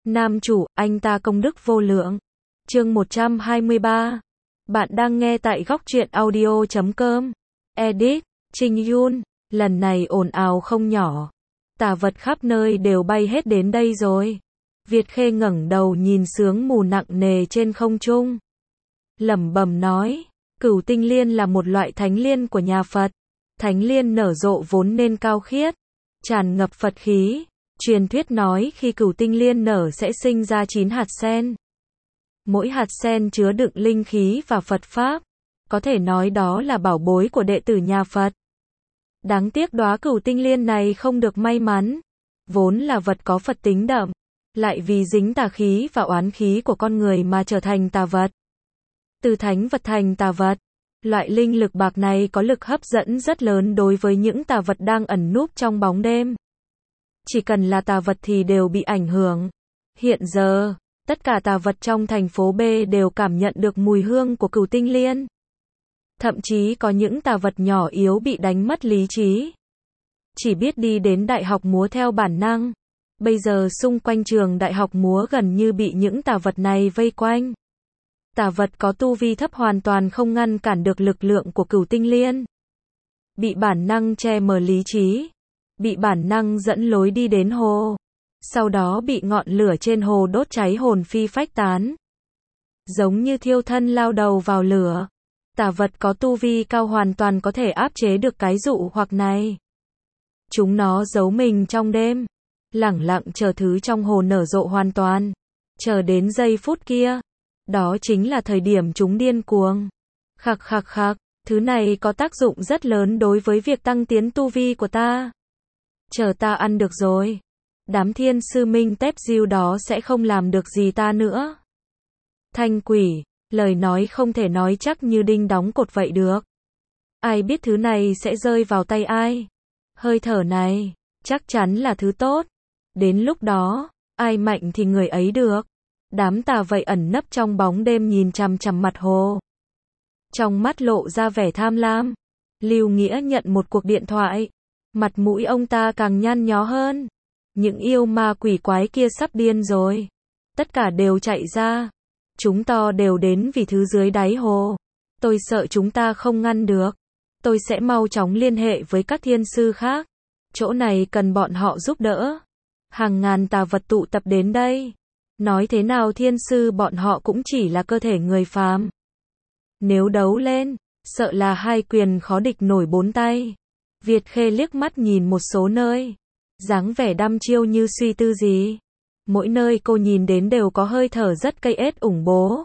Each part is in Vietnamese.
Nam chủ, anh ta công đức vô lượng. Chương 123. Bạn đang nghe tại góc truyện audio.com. Edit, Trình Yun. Lần này ồn ào không nhỏ. Tà vật khắp nơi đều bay hết đến đây rồi. Việt Khê ngẩng đầu nhìn sương mù nặng nề trên không trung. Lẩm bẩm nói, Cửu Tinh Liên là một loại thánh liên của nhà Phật. Thánh liên nở rộ vốn nên cao khiết, tràn ngập Phật khí. Truyền thuyết nói khi Cửu Tinh Liên nở sẽ sinh ra 9 hạt sen. Mỗi hạt sen chứa đựng linh khí và Phật Pháp. Có thể nói đó là bảo bối của đệ tử nhà Phật. Đáng tiếc đóa Cửu Tinh Liên này không được may mắn. Vốn là vật có Phật tính đậm, lại vì dính tà khí và oán khí của con người mà trở thành tà vật. Từ thánh vật thành tà vật. Loại linh lực bạc này có lực hấp dẫn rất lớn đối với những tà vật đang ẩn núp trong bóng đêm. Chỉ cần là tà vật thì đều bị ảnh hưởng. Hiện giờ, tất cả tà vật trong thành phố B đều cảm nhận được mùi hương của Cửu Tinh Liên. Thậm chí có những tà vật nhỏ yếu bị đánh mất lý trí. Chỉ biết đi đến đại học múa theo bản năng. Bây giờ xung quanh trường đại học múa gần như bị những tà vật này vây quanh. Tà vật có tu vi thấp hoàn toàn không ngăn cản được lực lượng của Cửu Tinh Liên. Bị bản năng che mờ lý trí. Bị bản năng dẫn lối đi đến hồ. Sau đó bị ngọn lửa trên hồ đốt cháy hồn phi phách tán. Giống như thiêu thân lao đầu vào lửa. Tà vật có tu vi cao hoàn toàn có thể áp chế được cái dụ hoặc này. Chúng nó giấu mình trong đêm. Lẳng lặng chờ thứ trong hồ nở rộ hoàn toàn. Chờ đến giây phút kia. Đó chính là thời điểm chúng điên cuồng. Khặc khặc khặc. Thứ này có tác dụng rất lớn đối với việc tăng tiến tu vi của ta. Chờ ta ăn được rồi. Đám thiên sư minh tép diêu đó sẽ không làm được gì ta nữa. Thanh quỷ, lời nói không thể nói chắc như đinh đóng cột vậy được. Ai biết thứ này sẽ rơi vào tay ai? Hơi thở này, chắc chắn là thứ tốt. Đến lúc đó, ai mạnh thì người ấy được. Đám tà vậy ẩn nấp trong bóng đêm nhìn chằm chằm mặt hồ. Trong mắt lộ ra vẻ tham lam. Lưu Nghĩa nhận một cuộc điện thoại. Mặt mũi ông ta càng nhăn nhó hơn. Những yêu ma quỷ quái kia sắp điên rồi. Tất cả đều chạy ra. Chúng to đều đến vì thứ dưới đáy hồ. Tôi sợ chúng ta không ngăn được. Tôi sẽ mau chóng liên hệ với các thiên sư khác. Chỗ này cần bọn họ giúp đỡ. Hàng ngàn tà vật tụ tập đến đây. Nói thế nào thiên sư bọn họ cũng chỉ là cơ thể người phàm. Nếu đấu lên, sợ là hai quyền khó địch nổi bốn tay. Việt Khê liếc mắt nhìn một số nơi. Dáng vẻ đăm chiêu như suy tư gì. Mỗi nơi cô nhìn đến đều có hơi thở rất cây ết ủng bố.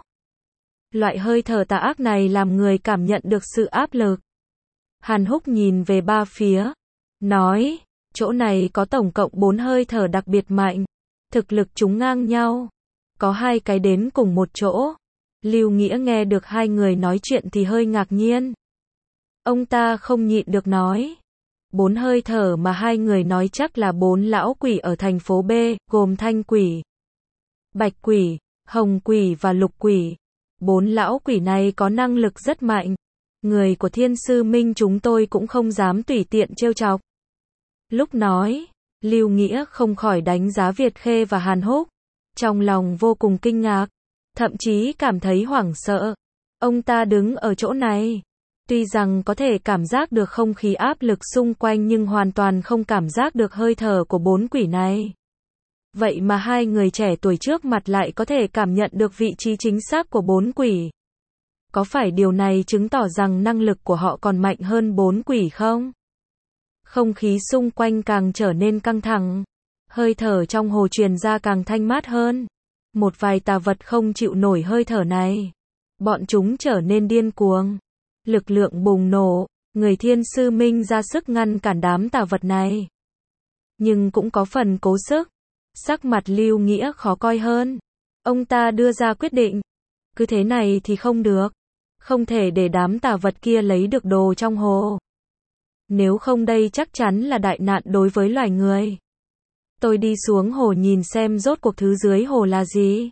Loại hơi thở tà ác này làm người cảm nhận được sự áp lực. Hàn Húc nhìn về ba phía. Nói, chỗ này có tổng cộng 4 hơi thở đặc biệt mạnh. Thực lực chúng ngang nhau. Có 2 cái đến cùng một chỗ. Lưu Nghĩa nghe được hai người nói chuyện thì hơi ngạc nhiên. Ông ta không nhịn được nói. 4 hơi thở mà hai người nói chắc là 4 lão quỷ ở thành phố B, gồm thanh quỷ, bạch quỷ, hồng quỷ và lục quỷ. 4 lão quỷ này có năng lực rất mạnh. Người của thiên sư minh chúng tôi cũng không dám tùy tiện trêu chọc. Lúc nói, Lưu Nghĩa không khỏi đánh giá Việt Khê và Hàn Húc. Trong lòng vô cùng kinh ngạc. Thậm chí cảm thấy hoảng sợ. Ông ta đứng ở chỗ này. Tuy rằng có thể cảm giác được không khí áp lực xung quanh nhưng hoàn toàn không cảm giác được hơi thở của 4 quỷ này. Vậy mà hai người trẻ tuổi trước mặt lại có thể cảm nhận được vị trí chính xác của 4 quỷ. Có phải điều này chứng tỏ rằng năng lực của họ còn mạnh hơn 4 quỷ không? Không khí xung quanh càng trở nên căng thẳng. Hơi thở trong hồ truyền ra càng thanh mát hơn. Một vài tà vật không chịu nổi hơi thở này. Bọn chúng trở nên điên cuồng. Lực lượng bùng nổ, người thiên sư minh ra sức ngăn cản đám tà vật này. Nhưng cũng có phần cố sức. Sắc mặt Lưu Nghĩa khó coi hơn. Ông ta đưa ra quyết định. Cứ thế này thì không được. Không thể để đám tà vật kia lấy được đồ trong hồ. Nếu không đây chắc chắn là đại nạn đối với loài người. Tôi đi xuống hồ nhìn xem rốt cuộc thứ dưới hồ là gì.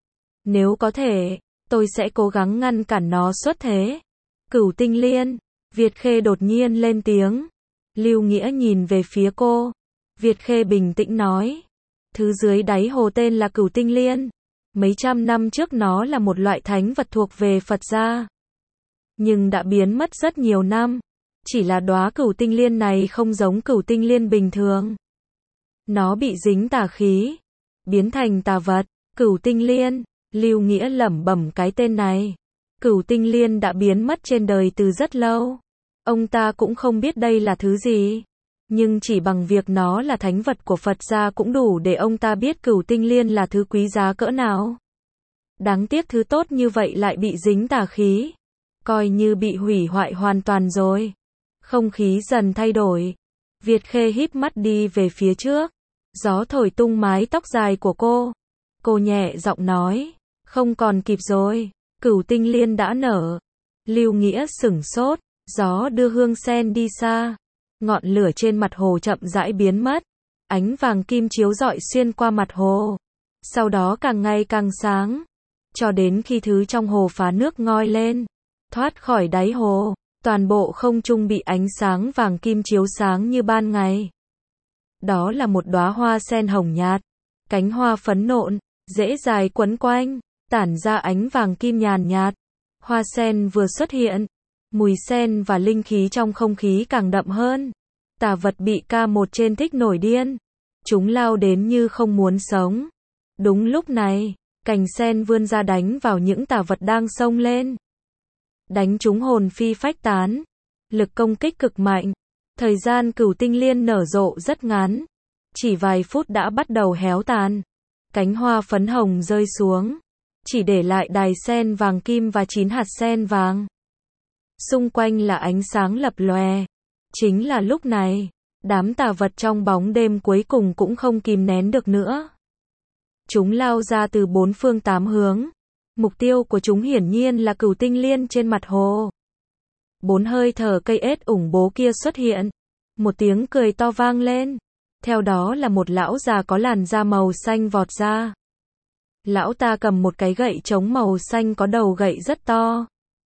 Nếu có thể, tôi sẽ cố gắng ngăn cản nó xuất thế. Cửu Tinh Liên. Việt Khê đột nhiên lên tiếng. Lưu Nghĩa nhìn về phía cô. Việt Khê bình tĩnh nói. Thứ dưới đáy hồ tên là Cửu Tinh Liên. Mấy trăm năm trước nó là một loại thánh vật thuộc về Phật gia. Nhưng đã biến mất rất nhiều năm. Chỉ là đóa Cửu Tinh Liên này không giống Cửu Tinh Liên bình thường. Nó bị dính tà khí, biến thành tà vật. Cửu Tinh Liên, Lưu Nghĩa lẩm bẩm cái tên này. Cửu Tinh Liên đã biến mất trên đời từ rất lâu. Ông ta cũng không biết đây là thứ gì. Nhưng chỉ bằng việc nó là thánh vật của Phật gia cũng đủ để ông ta biết Cửu Tinh Liên là thứ quý giá cỡ nào. Đáng tiếc thứ tốt như vậy lại bị dính tà khí. Coi như bị hủy hoại hoàn toàn rồi. Không khí dần thay đổi. Việt Khê híp mắt đi về phía trước. Gió thổi tung mái tóc dài của cô. Cô nhẹ giọng nói, không còn kịp rồi, Cửu Tinh Liên đã nở. Lưu Nghĩa sửng sốt, gió đưa hương sen đi xa. Ngọn lửa trên mặt hồ chậm rãi biến mất. Ánh vàng kim chiếu rọi xuyên qua mặt hồ. Sau đó càng ngày càng sáng. Cho đến khi thứ trong hồ phá nước ngoi lên. Thoát khỏi đáy hồ. Toàn bộ không trung bị ánh sáng vàng kim chiếu sáng như ban ngày. Đó là một đóa hoa sen hồng nhạt. Cánh hoa phấn nộn, rễ dài quấn quanh, tản ra ánh vàng kim nhàn nhạt. Hoa sen vừa xuất hiện. Mùi sen và linh khí trong không khí càng đậm hơn. Tà vật bị K1 trên thích nổi điên. Chúng lao đến như không muốn sống. Đúng lúc này, cành sen vươn ra đánh vào những tà vật đang xông lên. Đánh chúng hồn phi phách tán. Lực công kích cực mạnh. Thời gian Cửu Tinh Liên nở rộ rất ngắn. Chỉ vài phút đã bắt đầu héo tàn. Cánh hoa phấn hồng rơi xuống. Chỉ để lại đài sen vàng kim và 9 hạt sen vàng. Xung quanh là ánh sáng lập lòe. Chính là lúc này, đám tà vật trong bóng đêm cuối cùng cũng không kìm nén được nữa. Chúng lao ra từ 4 phương 8 hướng. Mục tiêu của chúng hiển nhiên là Cửu Tinh Liên trên mặt hồ. 4 hơi thở cây ếch ủng bố kia xuất hiện. Một tiếng cười to vang lên. Theo đó là một lão già có làn da màu xanh vọt ra. Lão ta cầm một cái gậy trống màu xanh có đầu gậy rất to.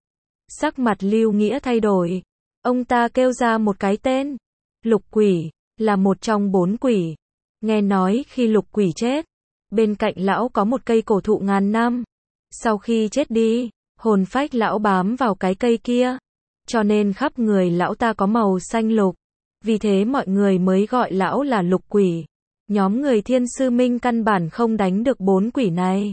Sắc mặt Lưu Nghĩa thay đổi. Ông ta kêu ra một cái tên. Lục Quỷ, là một trong 4 quỷ. Nghe nói khi Lục Quỷ chết, bên cạnh lão có một cây cổ thụ ngàn năm. Sau khi chết đi, hồn phách lão bám vào cái cây kia. Cho nên khắp người lão ta có màu xanh lục. Vì thế mọi người mới gọi lão là Lục Quỷ. Nhóm người Thiên Sư Minh căn bản không đánh được 4 quỷ này.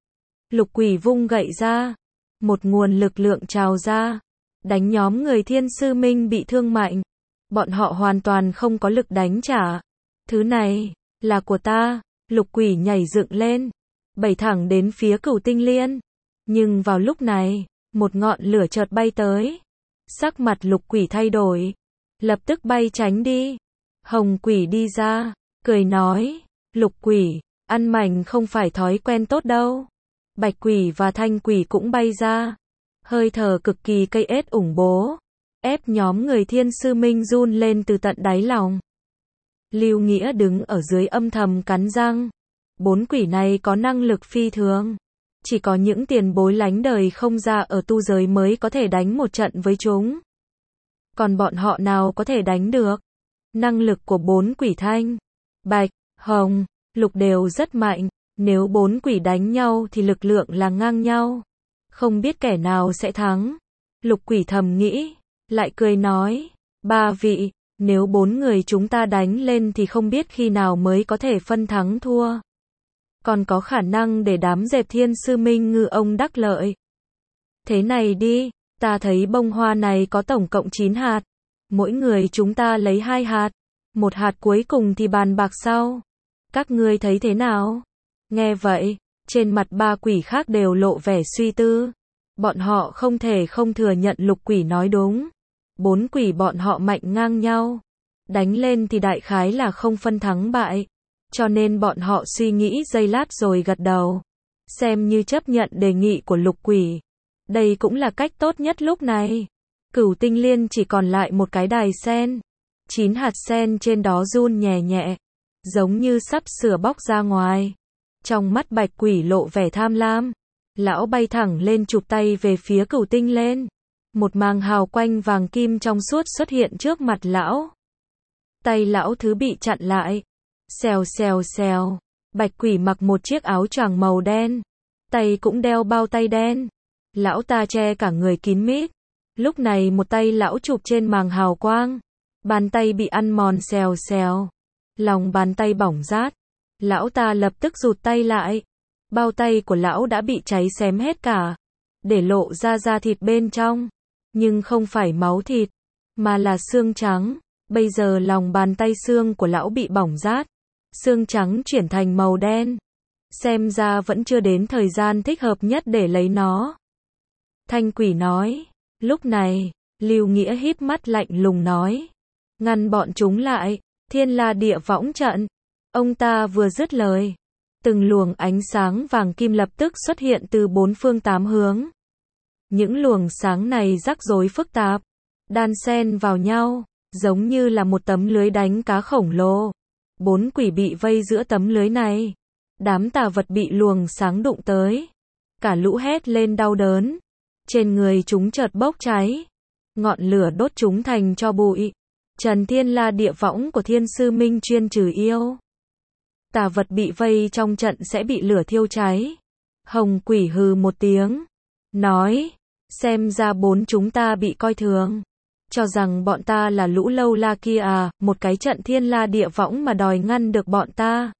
Lục Quỷ vung gậy ra. Một nguồn lực lượng trào ra. Đánh nhóm người Thiên Sư Minh bị thương mạnh. Bọn họ hoàn toàn không có lực đánh trả. Thứ này, là của ta. Lục Quỷ nhảy dựng lên. Bẩy thẳng đến phía Cửu Tinh Liên. Nhưng vào lúc này, một ngọn lửa chợt bay tới. Sắc mặt Lục Quỷ thay đổi. Lập tức bay tránh đi. Hồng Quỷ đi ra, cười nói, Lục Quỷ, ăn mảnh không phải thói quen tốt đâu. Bạch Quỷ và Thanh Quỷ cũng bay ra. Hơi thở cực kỳ cây ếch ủng bố. Ép nhóm người Thiên Sư Minh run lên từ tận đáy lòng. Lưu Nghĩa đứng ở dưới âm thầm cắn răng. 4 quỷ này có năng lực phi thường. Chỉ có những tiền bối lánh đời không ra ở tu giới mới có thể đánh một trận với chúng. Còn bọn họ nào có thể đánh được. Năng lực của 4 quỷ Thanh, Bạch, Hồng, Lục đều rất mạnh. Nếu 4 quỷ đánh nhau thì lực lượng là ngang nhau. Không biết kẻ nào sẽ thắng. Lục Quỷ thầm nghĩ, lại cười nói, 3 vị, nếu 4 người chúng ta đánh lên thì không biết khi nào mới có thể phân thắng thua. Còn có khả năng để đám dẹp Thiên Sư Minh ngư ông đắc lợi. Thế này đi, ta thấy bông hoa này có tổng cộng 9 hạt. Mỗi người chúng ta lấy 2 hạt. 1 hạt cuối cùng thì bàn bạc sau. Các ngươi thấy thế nào? Nghe vậy, trên mặt 3 quỷ khác đều lộ vẻ suy tư. Bọn họ không thể không thừa nhận Lục Quỷ nói đúng. 4 quỷ bọn họ mạnh ngang nhau. Đánh lên thì đại khái là không phân thắng bại. Cho nên bọn họ suy nghĩ giây lát rồi gật đầu. Xem như chấp nhận đề nghị của Lục Quỷ. Đây cũng là cách tốt nhất lúc này. Cửu Tinh Liên chỉ còn lại một cái đài sen. 9 hạt sen trên đó run nhẹ nhẹ. Giống như sắp sửa bóc ra ngoài. Trong mắt Bạch Quỷ lộ vẻ tham lam. Lão bay thẳng lên chụp tay về phía Cửu Tinh Liên. Một màng hào quanh vàng kim trong suốt xuất hiện trước mặt lão. Tay lão thứ bị chặn lại. Xèo xèo xèo. Bạch Quỷ mặc một chiếc áo choàng màu đen, tay cũng đeo bao tay đen. Lão ta che cả người kín mít. Lúc này một tay lão chụp trên màng hào quang, bàn tay bị ăn mòn xèo xèo, lòng bàn tay bỏng rát. Lão ta lập tức rụt tay lại. Bao tay của lão đã bị cháy xém hết cả, để lộ ra da thịt bên trong, nhưng không phải máu thịt, mà là xương trắng. Bây giờ lòng bàn tay xương của lão bị bỏng rát, xương trắng chuyển thành màu đen. Xem ra vẫn chưa đến thời gian thích hợp nhất để lấy nó. Thanh Quỷ nói. Lúc này, Lưu Nghĩa híp mắt lạnh lùng nói. Ngăn bọn chúng lại, Thiên La Địa Võng trận. Ông ta vừa dứt lời, từng luồng ánh sáng vàng kim lập tức xuất hiện từ bốn phương tám hướng. Những luồng sáng này rắc rối phức tạp, đan xen vào nhau, giống như là một tấm lưới đánh cá khổng lồ. Bốn quỷ bị vây giữa tấm lưới này. Đám tà vật bị luồng sáng đụng tới, cả lũ hét lên đau đớn. Trên người chúng chợt bốc cháy, ngọn lửa đốt chúng thành tro bụi. Trần Thiên La Địa Võng của Thiên Sư Minh chuyên trừ yêu. Tà vật bị vây trong trận sẽ bị lửa thiêu cháy. Hồng Quỷ hừ một tiếng, nói, xem ra bốn chúng ta bị coi thường. Cho rằng bọn ta là lũ lâu la kia à, một cái trận Thiên La Địa Võng mà đòi ngăn được bọn ta.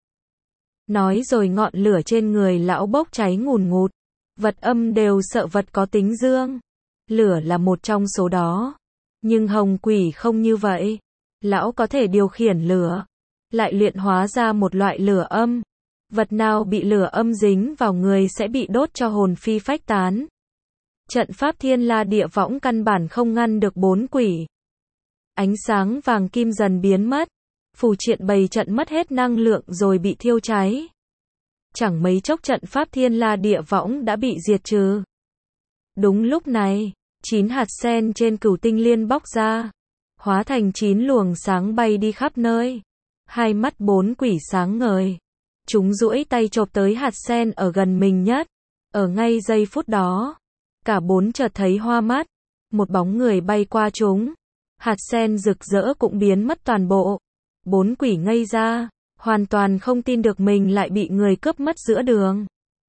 Nói rồi ngọn lửa trên người lão bốc cháy ngùn ngụt. Vật âm đều sợ vật có tính dương. Lửa là một trong số đó. Nhưng Hồng Quỷ không như vậy. Lão có thể điều khiển lửa, lại luyện hóa ra một loại lửa âm. Vật nào bị lửa âm dính vào người sẽ bị đốt cho hồn phi phách tán. Trận pháp Thiên La Địa Võng căn bản không ngăn được bốn quỷ. Ánh sáng vàng kim dần biến mất. Phù triện bày trận mất hết năng lượng rồi bị thiêu cháy. Chẳng mấy chốc trận pháp Thiên La Địa Võng đã bị diệt trừ. Đúng lúc này, 9 hạt sen trên Cửu Tinh Liên bóc ra, hóa thành 9 luồng sáng bay đi khắp nơi. Hai mắt bốn quỷ sáng ngời. Chúng duỗi tay chộp tới hạt sen ở gần mình nhất. Ở ngay giây phút đó, cả bốn chợt thấy hoa mắt. Một bóng người bay qua chúng. Hạt sen rực rỡ cũng biến mất toàn bộ. Bốn quỷ ngây ra, hoàn toàn không tin được mình lại bị người cướp mất giữa đường.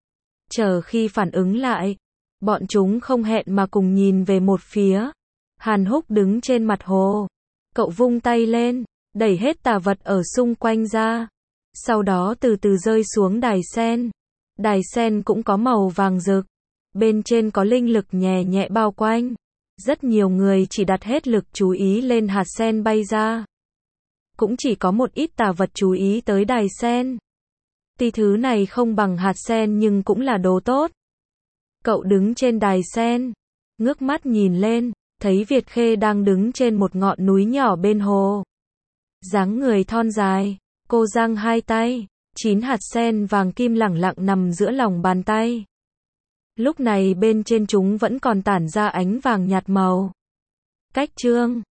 Chờ khi phản ứng lại, bọn chúng không hẹn mà cùng nhìn về một phía. Hàn Húc đứng trên mặt hồ. Cậu vung tay lên, đẩy hết tà vật ở xung quanh ra. Sau đó từ từ rơi xuống đài sen. Đài sen cũng có màu vàng rực. Bên trên có linh lực nhẹ nhẹ bao quanh. Rất nhiều người chỉ đặt hết lực chú ý lên hạt sen bay ra. Cũng chỉ có một ít tà vật chú ý tới đài sen. Tuy thứ này không bằng hạt sen nhưng cũng là đồ tốt. Cậu đứng trên đài sen, ngước mắt nhìn lên, thấy Việt Khê đang đứng trên một ngọn núi nhỏ bên hồ. Dáng người thon dài, cô giang hai tay, 9 hạt sen vàng kim lẳng lặng nằm giữa lòng bàn tay. Lúc này bên trên chúng vẫn còn tản ra ánh vàng nhạt màu. Cách chương